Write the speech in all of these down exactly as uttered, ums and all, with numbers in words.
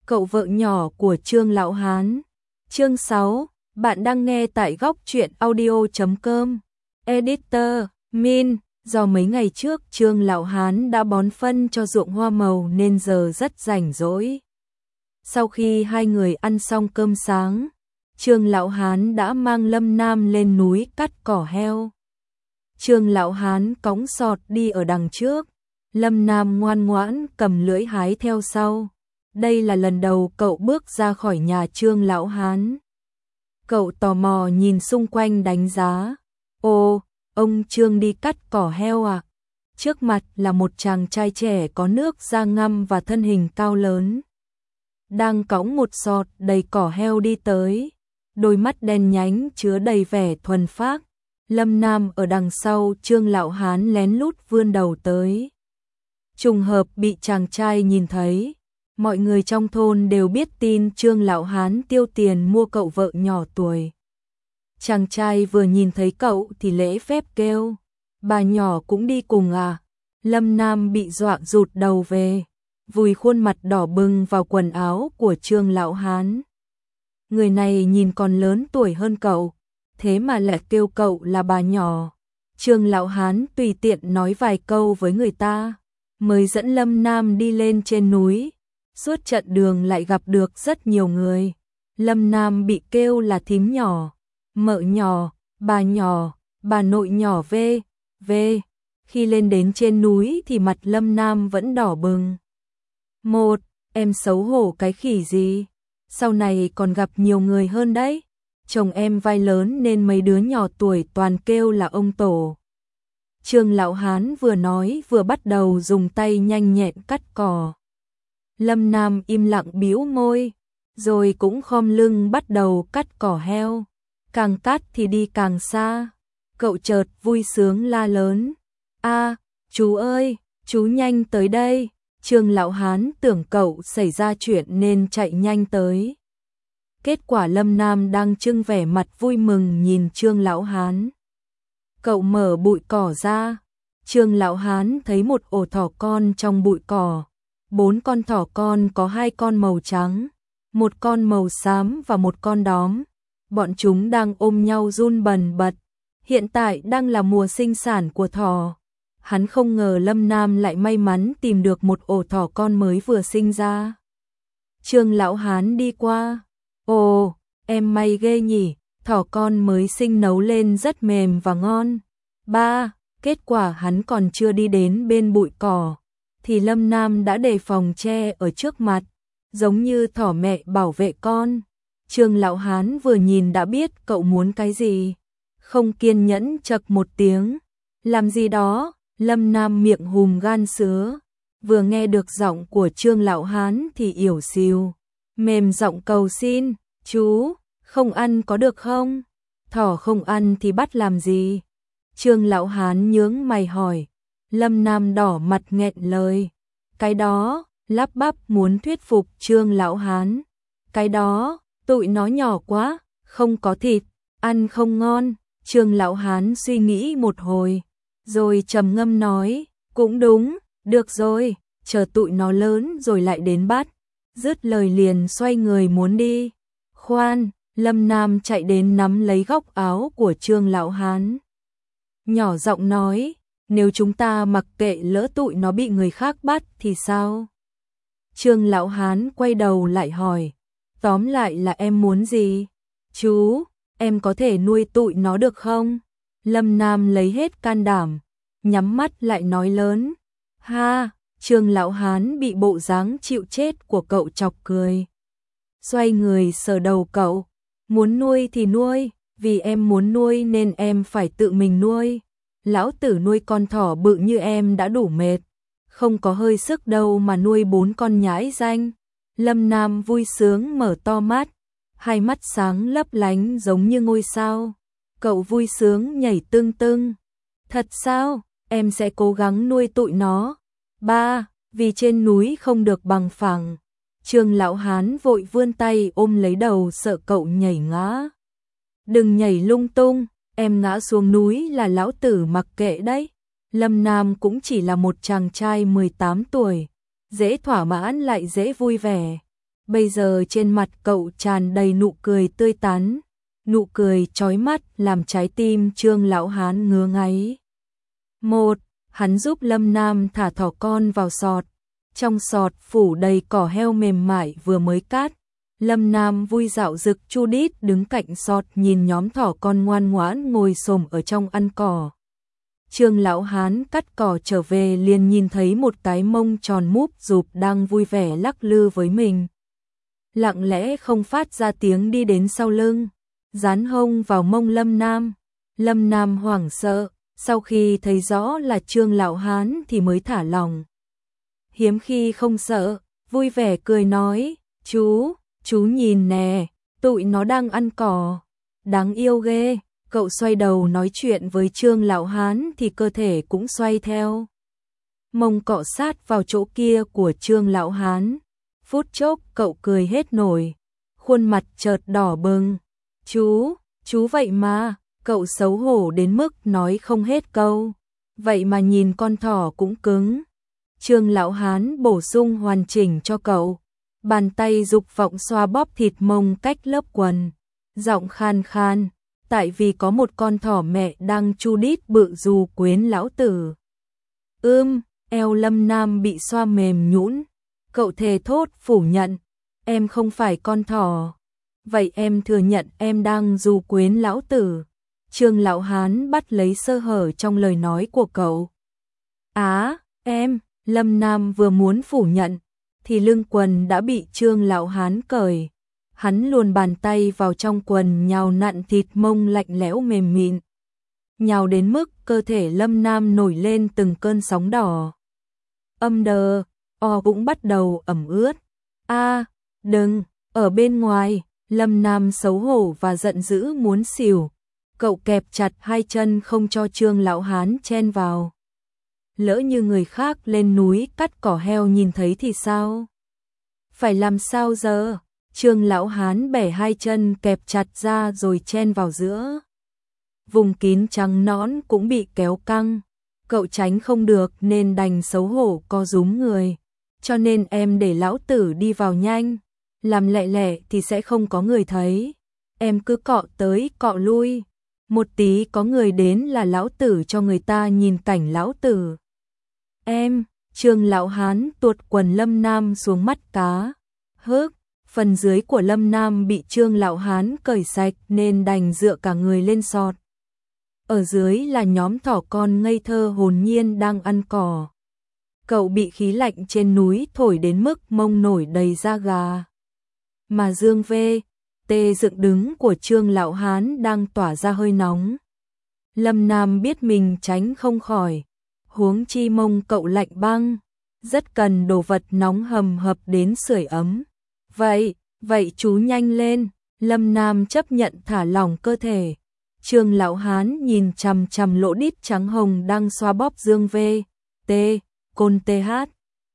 Cậu vợ nhỏ của Trương Lão Hán. Chương sáu, bạn đang nghe tại góc truyện audio chấm com. Editor, Min, do mấy ngày trước Trương Lão Hán đã bón phân cho ruộng hoa màu nên giờ rất rảnh rỗi. Sau khi hai người ăn xong cơm sáng, Trương Lão Hán đã mang Lâm Nam lên núi cắt cỏ heo. Trương Lão Hán cõng sọt đi ở đằng trước, Lâm Nam ngoan ngoãn cầm lưỡi hái theo sau. Đây là lần đầu cậu bước ra khỏi nhà Trương Lão Hán. Cậu tò mò nhìn xung quanh đánh giá. Ồ, ông Trương đi cắt cỏ heo à? Trước mặt là một chàng trai trẻ có nước da ngăm và thân hình cao lớn. Đang cõng một sọt đầy cỏ heo đi tới. Đôi mắt đen nhánh chứa đầy vẻ thuần phác. Lâm Nam ở đằng sau Trương Lão Hán lén lút vươn đầu tới. Trùng hợp bị chàng trai nhìn thấy. Mọi người trong thôn đều biết tin Trương Lão Hán tiêu tiền mua cậu vợ nhỏ tuổi. Chàng trai vừa nhìn thấy cậu thì lễ phép kêu, bà nhỏ cũng đi cùng à? Lâm Nam bị dọa rụt đầu về, vùi khuôn mặt đỏ bừng vào quần áo của Trương Lão Hán. Người này nhìn còn lớn tuổi hơn cậu, thế mà lại kêu cậu là bà nhỏ. Trương Lão Hán tùy tiện nói vài câu với người ta, mới dẫn Lâm Nam đi lên trên núi. Suốt trận đường lại gặp được rất nhiều người. Lâm Nam bị kêu là thím nhỏ, mợ nhỏ, bà nhỏ, bà nội nhỏ v, v. Khi lên đến trên núi thì mặt Lâm Nam vẫn đỏ bừng. Một, em xấu hổ cái khỉ gì? Sau này còn gặp nhiều người hơn đấy. Chồng em vai lớn nên mấy đứa nhỏ tuổi toàn kêu là ông tổ. Trương Lão Hán vừa nói vừa bắt đầu dùng tay nhanh nhẹn cắt cỏ. Lâm Nam im lặng bĩu môi, rồi cũng khom lưng bắt đầu cắt cỏ heo. Càng cắt thì đi càng xa. Cậu chợt vui sướng la lớn. A, chú ơi, chú nhanh tới đây. Trương Lão Hán tưởng cậu xảy ra chuyện nên chạy nhanh tới. Kết quả Lâm Nam đang trưng vẻ mặt vui mừng nhìn Trương Lão Hán. Cậu mở bụi cỏ ra. Trương Lão Hán thấy một ổ thỏ con trong bụi cỏ. Bốn con thỏ con có hai con màu trắng, một con màu xám và một con đóm. Bọn chúng đang ôm nhau run bần bật. Hiện tại đang là mùa sinh sản của thỏ. Hắn không ngờ Lâm Nam lại may mắn tìm được một ổ thỏ con mới vừa sinh ra. Trương Lão Hán đi qua. Ồ, em may ghê nhỉ, thỏ con mới sinh nấu lên rất mềm và ngon. Ba, kết quả hắn còn chưa đi đến bên bụi cỏ thì Lâm Nam đã đề phòng che ở trước mặt, giống như thỏ mẹ bảo vệ con. Trương Lão Hán vừa nhìn đã biết cậu muốn cái gì, không kiên nhẫn chậc một tiếng. Làm gì đó? Lâm Nam miệng hùm gan sứa, vừa nghe được giọng của Trương Lão Hán thì ỉu xìu, mềm giọng cầu xin, chú, không ăn có được không? Thỏ không ăn thì bắt làm gì? Trương Lão Hán nhướng mày hỏi. Lâm Nam đỏ mặt nghẹn lời. Cái đó, lắp bắp muốn thuyết phục Trương Lão Hán. Cái đó, tụi nó nhỏ quá, không có thịt, ăn không ngon. Trương Lão Hán suy nghĩ một hồi, rồi trầm ngâm nói, cũng đúng, được rồi, chờ tụi nó lớn rồi lại đến bắt. Dứt lời liền xoay người muốn đi. Khoan, Lâm Nam chạy đến nắm lấy góc áo của Trương Lão Hán. Nhỏ giọng nói, nếu chúng ta mặc kệ lỡ tụi nó bị người khác bắt thì sao? Trương Lão Hán quay đầu lại hỏi, tóm lại là em muốn gì? Chú, em có thể nuôi tụi nó được không? Lâm Nam lấy hết can đảm, nhắm mắt lại nói lớn. Ha, Trương Lão Hán bị bộ dáng chịu chết của cậu chọc cười. Xoay người sờ đầu cậu, muốn nuôi thì nuôi, vì em muốn nuôi nên em phải tự mình nuôi. Lão tử nuôi con thỏ bự như em đã đủ mệt, không có hơi sức đâu mà nuôi bốn con nhãi danh. Lâm Nam vui sướng mở to mắt, hai mắt sáng lấp lánh giống như ngôi sao. Cậu vui sướng nhảy tưng tưng. Thật sao? Em sẽ cố gắng nuôi tụi nó. Ba, vì trên núi không được bằng phẳng. Trương Lão Hán vội vươn tay ôm lấy đầu sợ cậu nhảy ngã. Đừng nhảy lung tung. Em ngã xuống núi là lão tử mặc kệ đấy. Lâm Nam cũng chỉ là một chàng trai mười tám tuổi, dễ thỏa mãn lại dễ vui vẻ. Bây giờ trên mặt cậu tràn đầy nụ cười tươi tắn, nụ cười chói mắt làm trái tim Trương lão hán ngứa ngáy. Một, hắn giúp Lâm Nam thả thỏ con vào sọt. Trong sọt phủ đầy cỏ heo mềm mại vừa mới cắt. Lâm Nam vui dạo dực chu đít đứng cạnh sọt nhìn nhóm thỏ con ngoan ngoãn ngồi xổm ở trong ăn cỏ. Trương lão hán cắt cỏ trở về liền nhìn thấy một cái mông tròn múp rụp đang vui vẻ lắc lư với mình. Lặng lẽ không phát ra tiếng đi đến sau lưng, dán hông vào mông Lâm Nam. Lâm Nam hoảng sợ, sau khi thấy rõ là Trương lão hán thì mới thả lòng. Hiếm khi không sợ, vui vẻ cười nói, chú, chú nhìn nè, tụi nó đang ăn cỏ, đáng yêu ghê. Cậu xoay đầu nói chuyện với Trương lão hán thì cơ thể cũng xoay theo. Mông cọ sát vào chỗ kia của Trương lão hán. Phút chốc cậu cười hết nổi, khuôn mặt chợt đỏ bừng. Chú, chú vậy mà, cậu xấu hổ đến mức nói không hết câu. Vậy mà nhìn con thỏ cũng cứng. Trương lão hán bổ sung hoàn chỉnh cho cậu. Bàn tay dục vọng xoa bóp thịt mông cách lớp quần. Giọng khan khan, tại vì có một con thỏ mẹ đang chu đít bự dù quyến lão tử. Ưm, eo Lâm Nam bị xoa mềm nhũn. Cậu thề thốt phủ nhận, em không phải con thỏ. Vậy em thừa nhận em đang du quyến lão tử. Trương lão hán bắt lấy sơ hở trong lời nói của cậu. Á, em, Lâm Nam vừa muốn phủ nhận, thì lưng quần đã bị Trương lão hán cởi. Hắn luồn bàn tay vào trong quần nhào nặn thịt mông lạnh lẽo mềm mịn. Nhào đến mức cơ thể Lâm Nam nổi lên từng cơn sóng đỏ. Âm đờ, o cũng bắt đầu ẩm ướt. A, đừng, ở bên ngoài, Lâm Nam xấu hổ và giận dữ muốn xỉu. Cậu kẹp chặt hai chân không cho Trương lão hán chen vào. Lỡ như người khác lên núi cắt cỏ heo nhìn thấy thì sao? Phải làm sao giờ? Trương lão hán bẻ hai chân kẹp chặt ra rồi chen vào giữa. Vùng kín trắng nõn cũng bị kéo căng. Cậu tránh không được nên đành xấu hổ co rúm người. Cho nên em để lão tử đi vào nhanh. Làm lẹ lẹ thì sẽ không có người thấy. Em cứ cọ tới cọ lui. Một tí có người đến là lão tử cho người ta nhìn cảnh lão tử. Em, Trương lão hán tuột quần Lâm Nam xuống mắt cá. Hớc, phần dưới của Lâm Nam bị Trương lão hán cởi sạch nên đành dựa cả người lên sọt. Ở dưới là nhóm thỏ con ngây thơ hồn nhiên đang ăn cỏ. Cậu bị khí lạnh trên núi thổi đến mức mông nổi đầy da gà. Mà dương vê, tê dựng đứng của Trương lão hán đang tỏa ra hơi nóng. Lâm Nam biết mình tránh không khỏi. Huống chi mông cậu lạnh băng, rất cần đồ vật nóng hầm hập đến sưởi ấm. Vậy, vậy chú nhanh lên. Lâm Nam chấp nhận thả lỏng cơ thể. Trương lão hán nhìn chằm chằm lỗ đít trắng hồng đang xoa bóp dương vê, tê, côn tê hát.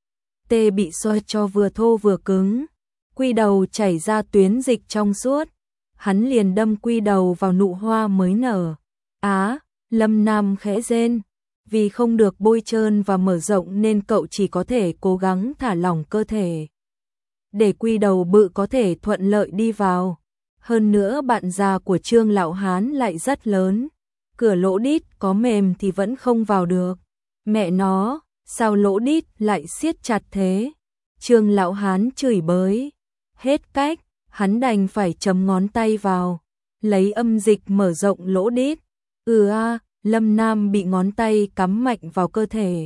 Tê bị xoa cho vừa thô vừa cứng. Quy đầu chảy ra tuyến dịch trong suốt. Hắn liền đâm quy đầu vào nụ hoa mới nở. Á, Lâm Nam khẽ rên. Vì không được bôi trơn và mở rộng nên cậu chỉ có thể cố gắng thả lỏng cơ thể. Để quy đầu bự có thể thuận lợi đi vào. Hơn nữa bạn già của Trương lão hán lại rất lớn. Cửa lỗ đít có mềm thì vẫn không vào được. Mẹ nó, sao lỗ đít lại siết chặt thế? Trương lão hán chửi bới. Hết cách, hắn đành phải chấm ngón tay vào. Lấy âm dịch mở rộng lỗ đít. Ừ a, Lâm Nam bị ngón tay cắm mạnh vào cơ thể.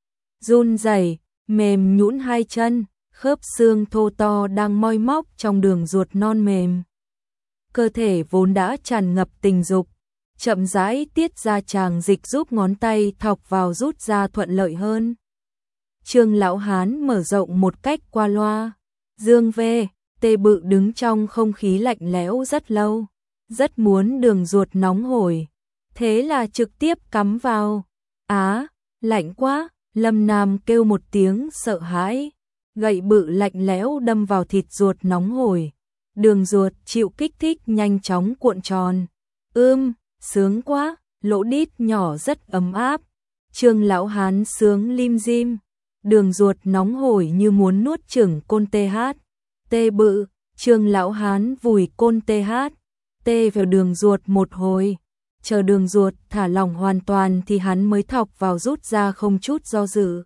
Run rẩy, mềm nhũn hai chân, khớp xương thô to đang moi móc trong đường ruột non mềm. Cơ thể vốn đã tràn ngập tình dục, chậm rãi tiết ra tràng dịch giúp ngón tay thọc vào rút ra thuận lợi hơn. Trương lão hán mở rộng một cách qua loa. Dương vê, tê bự đứng trong không khí lạnh lẽo rất lâu, rất muốn đường ruột nóng hổi. Thế là trực tiếp cắm vào. Á, lạnh quá, Lâm Nam kêu một tiếng sợ hãi. Gậy bự lạnh lẽo đâm vào thịt ruột nóng hổi. Đường ruột chịu kích thích nhanh chóng cuộn tròn. Ưm, sướng quá, lỗ đít nhỏ rất ấm áp. Trương lão hán sướng lim dim. Đường ruột nóng hổi như muốn nuốt chửng côn tê hát. tê bự, Trương lão hán vùi côn tê hát, tê vào đường ruột một hồi, chờ đường ruột thả lỏng hoàn toàn thì hắn mới thọc vào rút ra không chút do dự.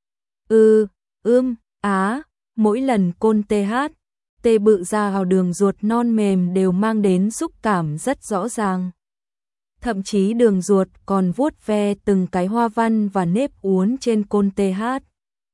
Ư, ưm, á, mỗi lần côn tê hát, tê bự ra vào đường ruột non mềm đều mang đến xúc cảm rất rõ ràng. Thậm chí đường ruột còn vuốt ve từng cái hoa văn và nếp uốn trên côn tê hát.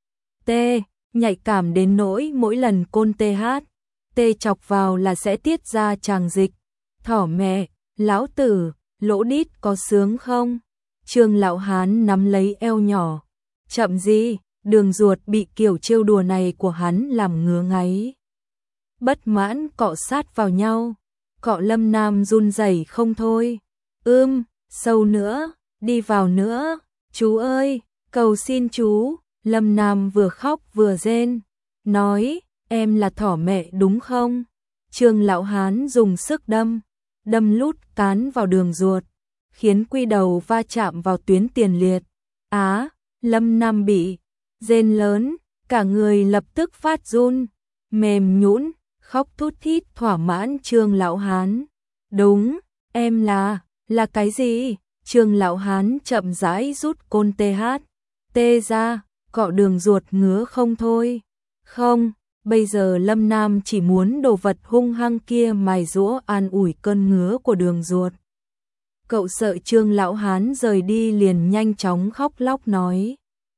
Tê, nhạy cảm đến nỗi mỗi lần côn tê hát, tê chọc vào là sẽ tiết ra tràng dịch. Thỏ mẹ, lão tử, lỗ đít có sướng không? Trương lão hán nắm lấy eo nhỏ. Chậm gì, đường ruột bị kiểu trêu đùa này của hắn làm ngứa ngáy. Bất mãn cọ sát vào nhau, cọ Lâm Nam run rẩy không thôi. Ưm, sâu nữa, đi vào nữa, chú ơi, cầu xin chú. Lâm Nam vừa khóc vừa rên, nói, em là thỏ mẹ đúng không? Trương lão hán dùng sức đâm, đâm lút cán vào đường ruột, khiến quy đầu va chạm vào tuyến tiền liệt. Á, Lâm Nam bị rên lớn, cả người lập tức phát run, mềm nhũn, khóc thút thít thỏa mãn Trương lão hán. Đúng, em là, là cái gì? Trương lão hán chậm rãi rút côn tê hát, tê ra, cọ đường ruột ngứa không thôi. Không, bây giờ Lâm Nam chỉ muốn đồ vật hung hăng kia mài giũa an ủi cơn ngứa của đường ruột. Cậu sợ Trương lão hán rời đi liền nhanh chóng khóc lóc nói.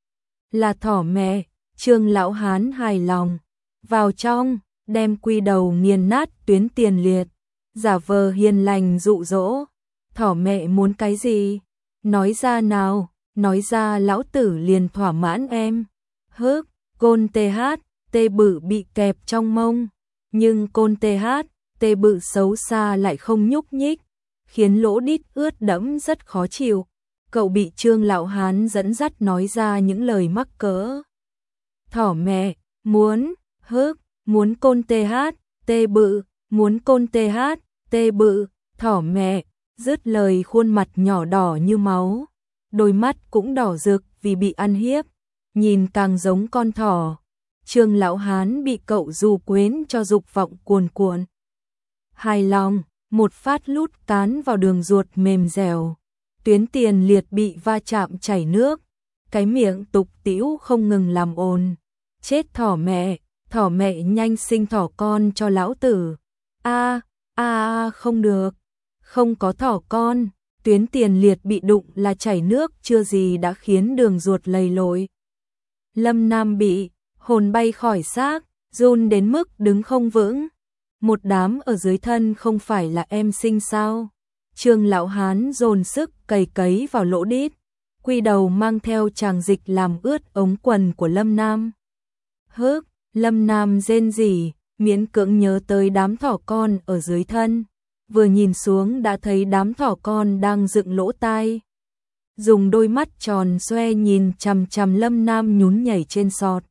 Là thỏ mẹ, Trương lão hán hài lòng. Vào trong, đem quy đầu nghiền nát tuyến tiền liệt, giả vờ hiền lành dụ dỗ. Thỏ mẹ muốn cái gì? Nói ra nào, nói ra lão tử liền thỏa mãn em. Hức, côn tê hát, tê bự bị kẹp trong mông. Nhưng côn tê hát, tê bự xấu xa lại không nhúc nhích, khiến lỗ đít ướt đẫm rất khó chịu. Cậu bị Trương lão hán dẫn dắt nói ra những lời mắc cỡ. Thỏ mẹ, muốn, hức, muốn côn tê hát, tê bự, muốn côn tê hát, tê bự, thỏ mẹ, dứt lời khuôn mặt nhỏ đỏ như máu, đôi mắt cũng đỏ rực vì bị ăn hiếp, nhìn càng giống con thỏ. Trương lão hán bị cậu dù quến cho dục vọng cuồn cuộn. Hài lòng, một phát lút cán vào đường ruột mềm dẻo, tuyến tiền liệt bị va chạm chảy nước, cái miệng tục tĩu không ngừng làm ồn. Chết thỏ mẹ, thỏ mẹ nhanh sinh thỏ con cho lão tử. A, a a không được, không có thỏ con, tuyến tiền liệt bị đụng là chảy nước chưa gì đã khiến đường ruột lầy lội. Lâm Nam bị hồn bay khỏi xác, run đến mức đứng không vững. Một đám ở dưới thân không phải là em sinh sao? Trương lão hán dồn sức cày cấy vào lỗ đít, quy đầu mang theo tràng dịch làm ướt ống quần của Lâm Nam. Hức, Lâm Nam rên rỉ, miễn cưỡng nhớ tới đám thỏ con ở dưới thân, vừa nhìn xuống đã thấy đám thỏ con đang dựng lỗ tai, dùng đôi mắt tròn xoe nhìn chằm chằm Lâm Nam nhún nhảy trên sọt.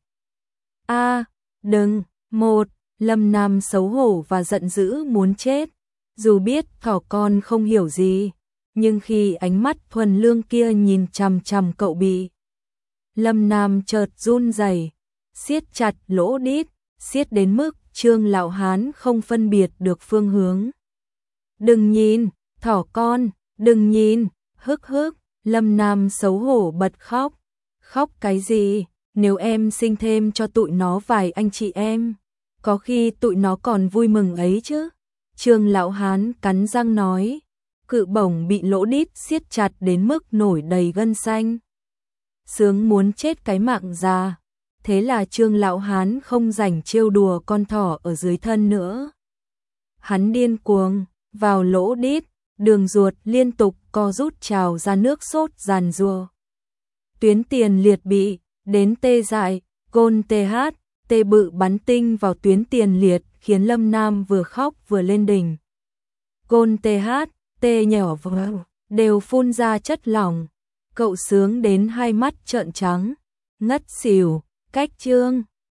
A, đừng, một, Lâm Nam xấu hổ và giận dữ muốn chết, dù biết thỏ con không hiểu gì, nhưng khi ánh mắt thuần lương kia nhìn chằm chằm cậu bị, Lâm Nam chợt run rẩy, siết chặt lỗ đít, siết đến mức Trương lão hán không phân biệt được phương hướng. Đừng nhìn, thỏ con, đừng nhìn, hức hức, Lâm Nam xấu hổ bật khóc. Khóc cái gì, nếu em sinh thêm cho tụi nó vài anh chị em, có khi tụi nó còn vui mừng ấy chứ. Trương lão hán cắn răng nói, cự bổng bị lỗ đít siết chặt đến mức nổi đầy gân xanh. Sướng muốn chết cái mạng già. Thế là Trương lão hán không rảnh trêu đùa con thỏ ở dưới thân nữa. Hắn điên cuồng vào lỗ đít, đường ruột liên tục co rút trào ra nước sốt giàn giụa. Tuyến tiền liệt bị đến tê dại, côn tê hát, tê bự bắn tinh vào tuyến tiền liệt khiến Lâm Nam vừa khóc vừa lên đỉnh. Côn tê hát, tê nhỏ vào, đều phun ra chất lỏng. Cậu sướng đến hai mắt trợn trắng, ngất xỉu. Cách chương